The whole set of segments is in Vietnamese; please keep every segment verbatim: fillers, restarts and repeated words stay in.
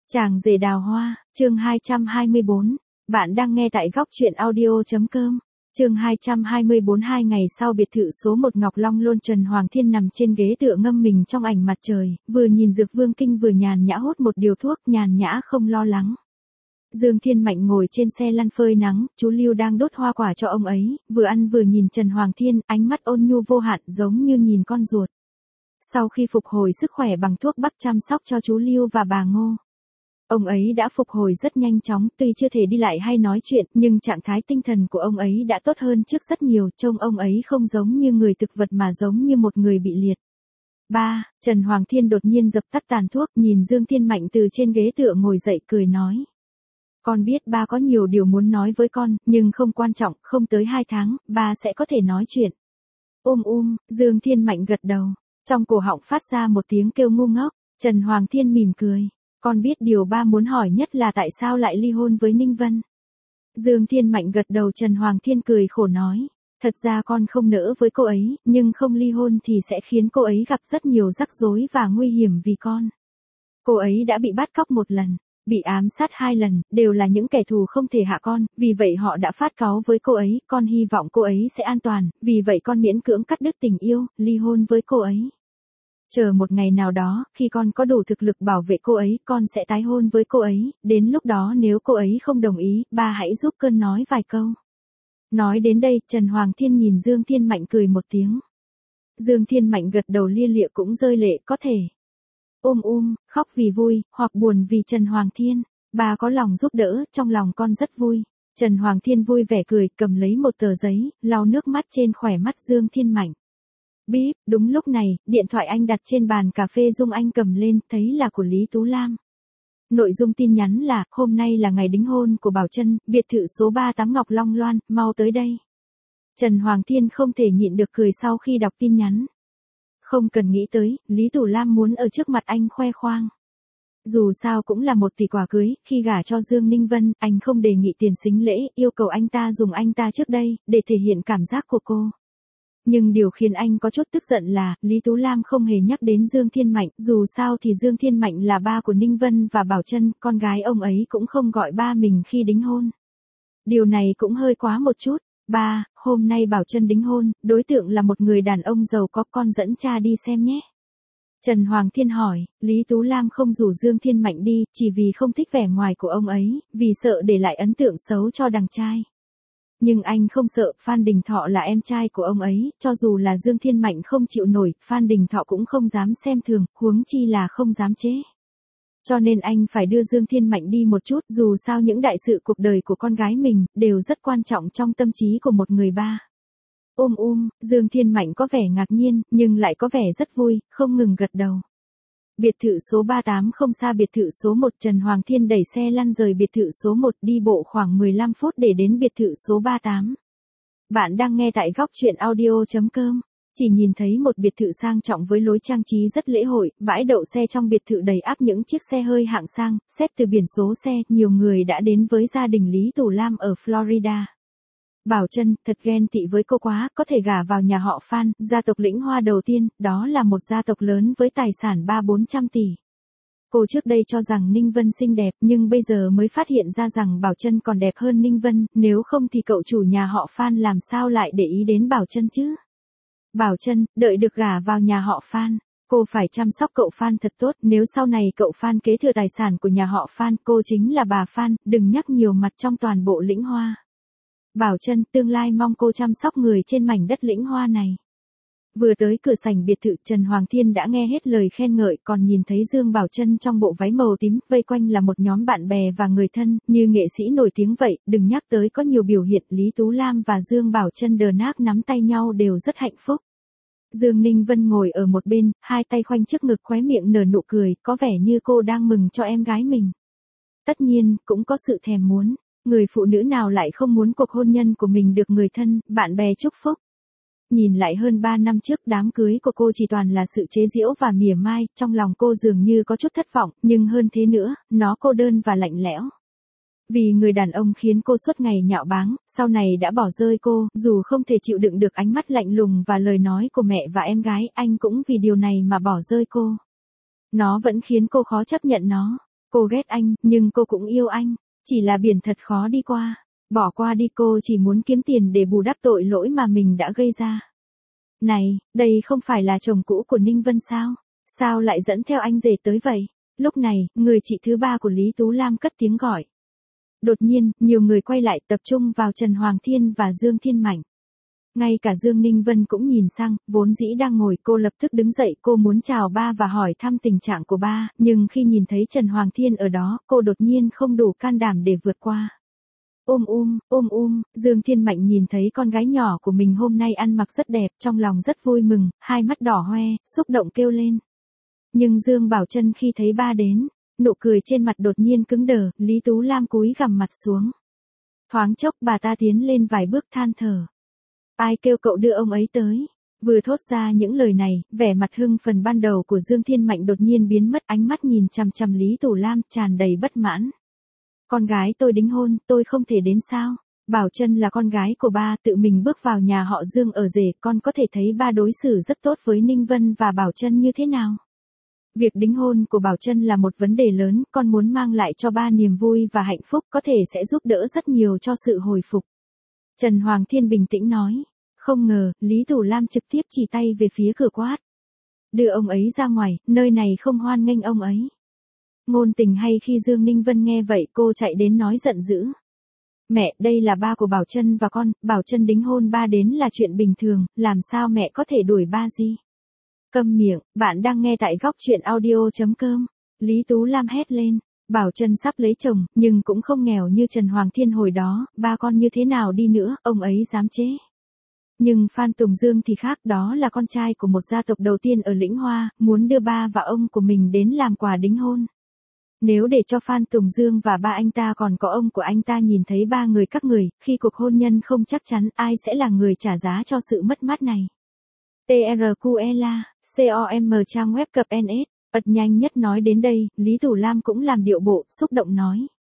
Chàng rể đào hoa, chương hai trăm hai mươi bốn. Bạn đang nghe tại góc truyện audio chấm com. Chương hai trăm hai mươi bốn. Hai ngày sau biệt thự số một Ngọc Long Lôn, Trần Hoàng Thiên nằm trên ghế tựa ngâm mình trong ánh mặt trời, vừa nhìn Dược Vương Kinh vừa nhàn nhã hút một điều thuốc, nhàn nhã không lo lắng. Dương Thiên Mạnh ngồi trên xe lăn phơi nắng, chú Lưu đang đốt hoa quả cho ông ấy, vừa ăn vừa nhìn Trần Hoàng Thiên, ánh mắt ôn nhu vô hạn giống như nhìn con ruột. Sau khi phục hồi sức khỏe bằng thuốc bắc chăm sóc cho chú Lưu và bà Ngô, ông ấy đã phục hồi rất nhanh chóng, tuy chưa thể đi lại hay nói chuyện, nhưng trạng thái tinh thần của ông ấy đã tốt hơn trước rất nhiều, trông ông ấy không giống như người thực vật mà giống như một người bị liệt. Ba, Trần Hoàng Thiên đột nhiên dập tắt tàn thuốc, nhìn Dương Thiên Mạnh từ trên ghế tựa ngồi dậy cười nói. Con biết ba có nhiều điều muốn nói với con, nhưng không quan trọng, không tới hai tháng, ba sẽ có thể nói chuyện. Ôm um, Dương Thiên Mạnh gật đầu, trong cổ họng phát ra một tiếng kêu ngu ngốc. Trần Hoàng Thiên mỉm cười. Con biết điều ba muốn hỏi nhất là tại sao lại ly hôn với Ninh Vân. Dương Thiên Mạnh gật đầu. Trần Hoàng Thiên cười khổ nói. Thật ra con không nỡ với cô ấy, nhưng không ly hôn thì sẽ khiến cô ấy gặp rất nhiều rắc rối và nguy hiểm vì con. Cô ấy đã bị bắt cóc một lần, bị ám sát hai lần, đều là những kẻ thù không thể hạ con, vì vậy họ đã phát cáu với cô ấy, con hy vọng cô ấy sẽ an toàn, vì vậy con miễn cưỡng cắt đứt tình yêu, ly hôn với cô ấy. Chờ một ngày nào đó, khi con có đủ thực lực bảo vệ cô ấy, con sẽ tái hôn với cô ấy, đến lúc đó nếu cô ấy không đồng ý, ba hãy giúp con nói vài câu. Nói đến đây, Trần Hoàng Thiên nhìn Dương Thiên Mạnh cười một tiếng. Dương Thiên Mạnh gật đầu lia lịa cũng rơi lệ, có thể ôm um, khóc vì vui, hoặc buồn vì Trần Hoàng Thiên. Ba có lòng giúp đỡ, trong lòng con rất vui. Trần Hoàng Thiên vui vẻ cười, cầm lấy một tờ giấy, lau nước mắt trên khóe mắt Dương Thiên Mạnh. Bíp, đúng lúc này, điện thoại anh đặt trên bàn cà phê Dung Anh cầm lên, thấy là của Lý Tú Lam. Nội dung tin nhắn là, hôm nay là ngày đính hôn của Bảo Trân, biệt thự số ba mươi tám Ngọc Long Loan, mau tới đây. Trần Hoàng Thiên không thể nhịn được cười sau khi đọc tin nhắn. Không cần nghĩ tới, Lý Tú Lam muốn ở trước mặt anh khoe khoang. Dù sao cũng là một tỷ quà cưới, khi gả cho Dương Ninh Vân, anh không đề nghị tiền sính lễ, yêu cầu anh ta dùng anh ta trước đây, để thể hiện cảm giác của cô. Nhưng điều khiến anh có chút tức giận là, Lý Tú Lam không hề nhắc đến Dương Thiên Mạnh, dù sao thì Dương Thiên Mạnh là ba của Ninh Vân và Bảo Trân, con gái ông ấy cũng không gọi ba mình khi đính hôn. Điều này cũng hơi quá một chút. Ba, hôm nay Bảo Trân đính hôn, đối tượng là một người đàn ông giàu có, con dẫn cha đi xem nhé. Trần Hoàng Thiên hỏi, Lý Tú Lam không rủ Dương Thiên Mạnh đi, chỉ vì không thích vẻ ngoài của ông ấy, vì sợ để lại ấn tượng xấu cho đàn trai. Nhưng anh không sợ, Phan Đình Thọ là em trai của ông ấy, cho dù là Dương Thiên Mạnh không chịu nổi, Phan Đình Thọ cũng không dám xem thường, huống chi là không dám chế. Cho nên anh phải đưa Dương Thiên Mạnh đi một chút, dù sao những đại sự cuộc đời của con gái mình, đều rất quan trọng trong tâm trí của một người ba. Ôm um, Dương Thiên Mạnh có vẻ ngạc nhiên, nhưng lại có vẻ rất vui, không ngừng gật đầu. Biệt thự số ba mươi tám không xa biệt thự số một, Trần Hoàng Thiên đẩy xe lăn rời biệt thự số một, đi bộ khoảng mười lăm phút để đến biệt thự số ba mươi tám. Bạn đang nghe tại góc truyện audio chấm com. Chỉ nhìn thấy một biệt thự sang trọng với lối trang trí rất lễ hội, bãi đậu xe trong biệt thự đầy ắp những chiếc xe hơi hạng sang, xét từ biển số xe, nhiều người đã đến với gia đình Lý Tú Lam ở Florida. Bảo Trân, thật ghen tị với cô quá, có thể gả vào nhà họ Phan, gia tộc lĩnh hoa đầu tiên, đó là một gia tộc lớn với tài sản ba bốn trăm tỷ. Cô trước đây cho rằng Ninh Vân xinh đẹp, nhưng bây giờ mới phát hiện ra rằng Bảo Trân còn đẹp hơn Ninh Vân, nếu không thì cậu chủ nhà họ Phan làm sao lại để ý đến Bảo Trân chứ? Bảo Trân, đợi được gả vào nhà họ Phan, cô phải chăm sóc cậu Phan thật tốt, nếu sau này cậu Phan kế thừa tài sản của nhà họ Phan, cô chính là bà Phan, đừng nhắc nhiều mặt trong toàn bộ lĩnh hoa. Bảo Trân, tương lai mong cô chăm sóc người trên mảnh đất lĩnh hoa này. Vừa tới cửa sảnh biệt thự, Trần Hoàng Thiên đã nghe hết lời khen ngợi, còn nhìn thấy Dương Bảo Trân trong bộ váy màu tím, vây quanh là một nhóm bạn bè và người thân, như nghệ sĩ nổi tiếng vậy, đừng nhắc tới có nhiều biểu hiện, Lý Tú Lam và Dương Bảo Trân đờ nác nắm tay nhau đều rất hạnh phúc. Dương Ninh Vân ngồi ở một bên, hai tay khoanh trước ngực, khóe miệng nở nụ cười, có vẻ như cô đang mừng cho em gái mình. Tất nhiên, cũng có sự thèm muốn. Người phụ nữ nào lại không muốn cuộc hôn nhân của mình được người thân, bạn bè chúc phúc. Nhìn lại hơn ba năm trước, đám cưới của cô chỉ toàn là sự chế giễu và mỉa mai, trong lòng cô dường như có chút thất vọng, nhưng hơn thế nữa, nó cô đơn và lạnh lẽo. Vì người đàn ông khiến cô suốt ngày nhạo báng, sau này đã bỏ rơi cô, dù không thể chịu đựng được ánh mắt lạnh lùng và lời nói của mẹ và em gái, anh cũng vì điều này mà bỏ rơi cô. Nó vẫn khiến cô khó chấp nhận nó. Cô ghét anh, nhưng cô cũng yêu anh. Chỉ là biển thật khó đi qua. Bỏ qua đi, cô chỉ muốn kiếm tiền để bù đắp tội lỗi mà mình đã gây ra. Này, đây không phải là chồng cũ của Ninh Vân sao? Sao lại dẫn theo anh rể tới vậy? Lúc này, người chị thứ ba của Lý Tú Lam cất tiếng gọi. Đột nhiên, nhiều người quay lại tập trung vào Trần Hoàng Thiên và Dương Thiên Mạnh. Ngay cả Dương Ninh Vân cũng nhìn sang, vốn dĩ đang ngồi, cô lập tức đứng dậy, cô muốn chào ba và hỏi thăm tình trạng của ba, nhưng khi nhìn thấy Trần Hoàng Thiên ở đó, cô đột nhiên không đủ can đảm để vượt qua. Ôm um, ôm um, Dương Thiên Mạnh nhìn thấy con gái nhỏ của mình hôm nay ăn mặc rất đẹp, trong lòng rất vui mừng, hai mắt đỏ hoe, xúc động kêu lên. Nhưng Dương Bảo Trân khi thấy ba đến, nụ cười trên mặt đột nhiên cứng đờ, Lý Tú Lam cúi gằm mặt xuống. Thoáng chốc bà ta tiến lên vài bước than thở. Ai kêu cậu đưa ông ấy tới? Vừa thốt ra những lời này, vẻ mặt hưng phấn ban đầu của Dương Thiên Mạnh đột nhiên biến mất, ánh mắt nhìn chằm chằm Lý Tú Lam tràn đầy bất mãn. Con gái tôi đính hôn, tôi không thể đến sao? Bảo Trân là con gái của ba, tự mình bước vào nhà họ Dương ở rể, con có thể thấy ba đối xử rất tốt với Ninh Vân và Bảo Trân như thế nào? Việc đính hôn của Bảo Trân là một vấn đề lớn, con muốn mang lại cho ba niềm vui và hạnh phúc, có thể sẽ giúp đỡ rất nhiều cho sự hồi phục. Trần Hoàng Thiên bình tĩnh nói. Không ngờ, Lý Tú Lam trực tiếp chỉ tay về phía cửa quát. Đưa ông ấy ra ngoài, nơi này không hoan nghênh ông ấy. Ngôn tình hay khi Dương Ninh Vân nghe vậy cô chạy đến nói giận dữ. Mẹ, đây là ba của Bảo Trân và con, Bảo Trân đính hôn ba đến là chuyện bình thường, làm sao mẹ có thể đuổi ba gì? Câm miệng, bạn đang nghe tại góc truyện audio chấm com. Lý Tú Lam hét lên. Bảo Trân sắp lấy chồng, nhưng cũng không nghèo như Trần Hoàng Thiên hồi đó, ba con như thế nào đi nữa, ông ấy dám chế. Nhưng Phan Tùng Dương thì khác, đó là con trai của một gia tộc đầu tiên ở Lĩnh Hoa, muốn đưa ba và ông của mình đến làm quà đính hôn. Nếu để cho Phan Tùng Dương và ba anh ta còn có ông của anh ta nhìn thấy ba người các người, khi cuộc hôn nhân không chắc chắn, ai sẽ là người trả giá cho sự mất mát này? tê rờ quy lờ a, com trang web cập en ét, ật nhanh nhất nói đến đây, Lý Tú Lam cũng làm điệu bộ, xúc động nói.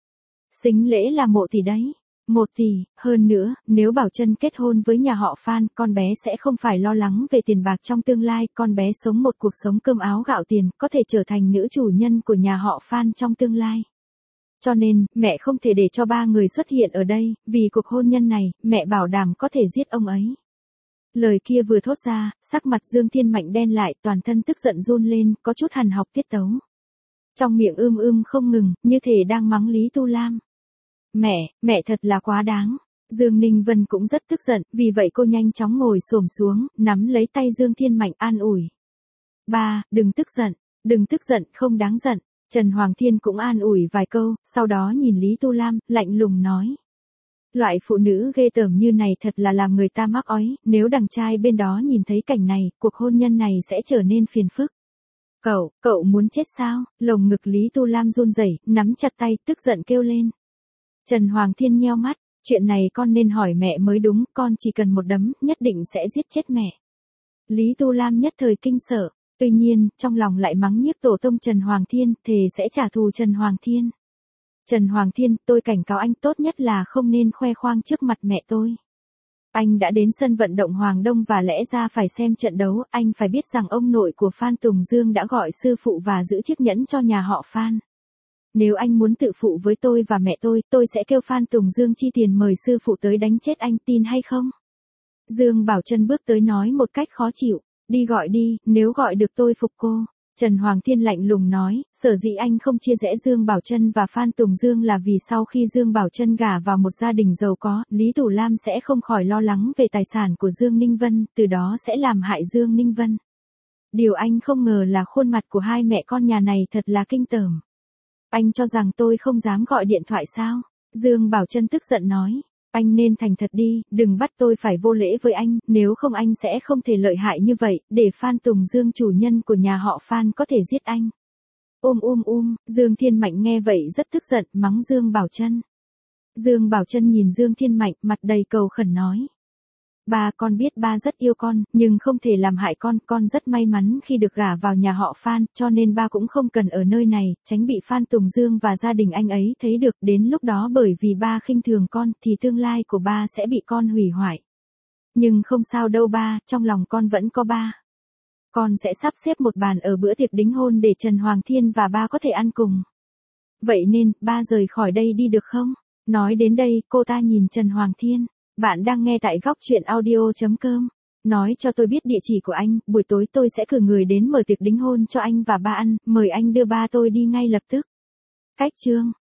Sính lễ là một tỷ đấy. Một tỷ, hơn nữa, nếu Bảo Trân kết hôn với nhà họ Phan, con bé sẽ không phải lo lắng về tiền bạc trong tương lai, con bé sống một cuộc sống cơm áo gạo tiền, có thể trở thành nữ chủ nhân của nhà họ Phan trong tương lai. Cho nên, mẹ không thể để cho ba người xuất hiện ở đây, vì cuộc hôn nhân này, mẹ bảo đảm có thể giết ông ấy. Lời kia vừa thốt ra, sắc mặt Dương Thiên Mạnh đen lại, toàn thân tức giận run lên, có chút hằn học tiết tấu. Trong miệng ưm ưm không ngừng, như thể đang mắng Lý Tú Lam. Mẹ, mẹ thật là quá đáng. Dương Ninh Vân cũng rất tức giận, vì vậy cô nhanh chóng ngồi xổm xuống, nắm lấy tay Dương Thiên Mạnh an ủi. Ba, đừng tức giận, đừng tức giận, không đáng giận. Trần Hoàng Thiên cũng an ủi vài câu, sau đó nhìn Lý Tú Lam, lạnh lùng nói. Loại phụ nữ ghê tởm như này thật là làm người ta mắc ói, nếu đằng trai bên đó nhìn thấy cảnh này, cuộc hôn nhân này sẽ trở nên phiền phức. Cậu, cậu muốn chết sao? Lồng ngực Lý Tú Lam run rẩy, nắm chặt tay, tức giận kêu lên. Trần Hoàng Thiên nheo mắt, chuyện này con nên hỏi mẹ mới đúng, con chỉ cần một đấm, nhất định sẽ giết chết mẹ. Lý Tú Lam nhất thời kinh sợ, tuy nhiên, trong lòng lại mắng nhiếc tổ tông Trần Hoàng Thiên, thề sẽ trả thù Trần Hoàng Thiên. Trần Hoàng Thiên, tôi cảnh cáo anh tốt nhất là không nên khoe khoang trước mặt mẹ tôi. Anh đã đến sân vận động Hoàng Đông và lẽ ra phải xem trận đấu, anh phải biết rằng ông nội của Phan Tùng Dương đã gọi sư phụ và giữ chiếc nhẫn cho nhà họ Phan. Nếu anh muốn tự phụ với tôi và mẹ tôi, tôi sẽ kêu Phan Tùng Dương chi tiền mời sư phụ tới đánh chết anh, tin hay không? Dương Bảo Trân bước tới nói một cách khó chịu, đi gọi đi, nếu gọi được tôi phục cô. Trần Hoàng Thiên lạnh lùng nói, sở dĩ anh không chia rẽ Dương Bảo Trân và Phan Tùng Dương là vì sau khi Dương Bảo Trân gả vào một gia đình giàu có, Lý Tú Lam sẽ không khỏi lo lắng về tài sản của Dương Ninh Vân, từ đó sẽ làm hại Dương Ninh Vân. Điều anh không ngờ là khuôn mặt của hai mẹ con nhà này thật là kinh tởm. Anh cho rằng tôi không dám gọi điện thoại sao? Dương Bảo Trân tức giận nói. Anh nên thành thật đi, đừng bắt tôi phải vô lễ với anh, nếu không anh sẽ không thể lợi hại như vậy, để Phan Tùng Dương chủ nhân của nhà họ Phan có thể giết anh. Ôm um um, Dương Thiên Mạnh nghe vậy rất tức giận, mắng Dương Bảo Trân. Dương Bảo Trân nhìn Dương Thiên Mạnh, mặt đầy cầu khẩn nói. Ba, con biết ba rất yêu con, nhưng không thể làm hại con, con rất may mắn khi được gả vào nhà họ Phan, cho nên ba cũng không cần ở nơi này, tránh bị Phan Tùng Dương và gia đình anh ấy thấy được, đến lúc đó bởi vì ba khinh thường con, thì tương lai của ba sẽ bị con hủy hoại. Nhưng không sao đâu ba, trong lòng con vẫn có ba. Con sẽ sắp xếp một bàn ở bữa tiệc đính hôn để Trần Hoàng Thiên và ba có thể ăn cùng. Vậy nên, ba rời khỏi đây đi được không? Nói đến đây, cô ta nhìn Trần Hoàng Thiên. Bạn đang nghe tại góc chuyện audio.com. Nói cho tôi biết địa chỉ của anh, buổi tối tôi sẽ cử người đến mở tiệc đính hôn cho anh và ba ăn, mời anh đưa ba tôi đi ngay lập tức. Cách chương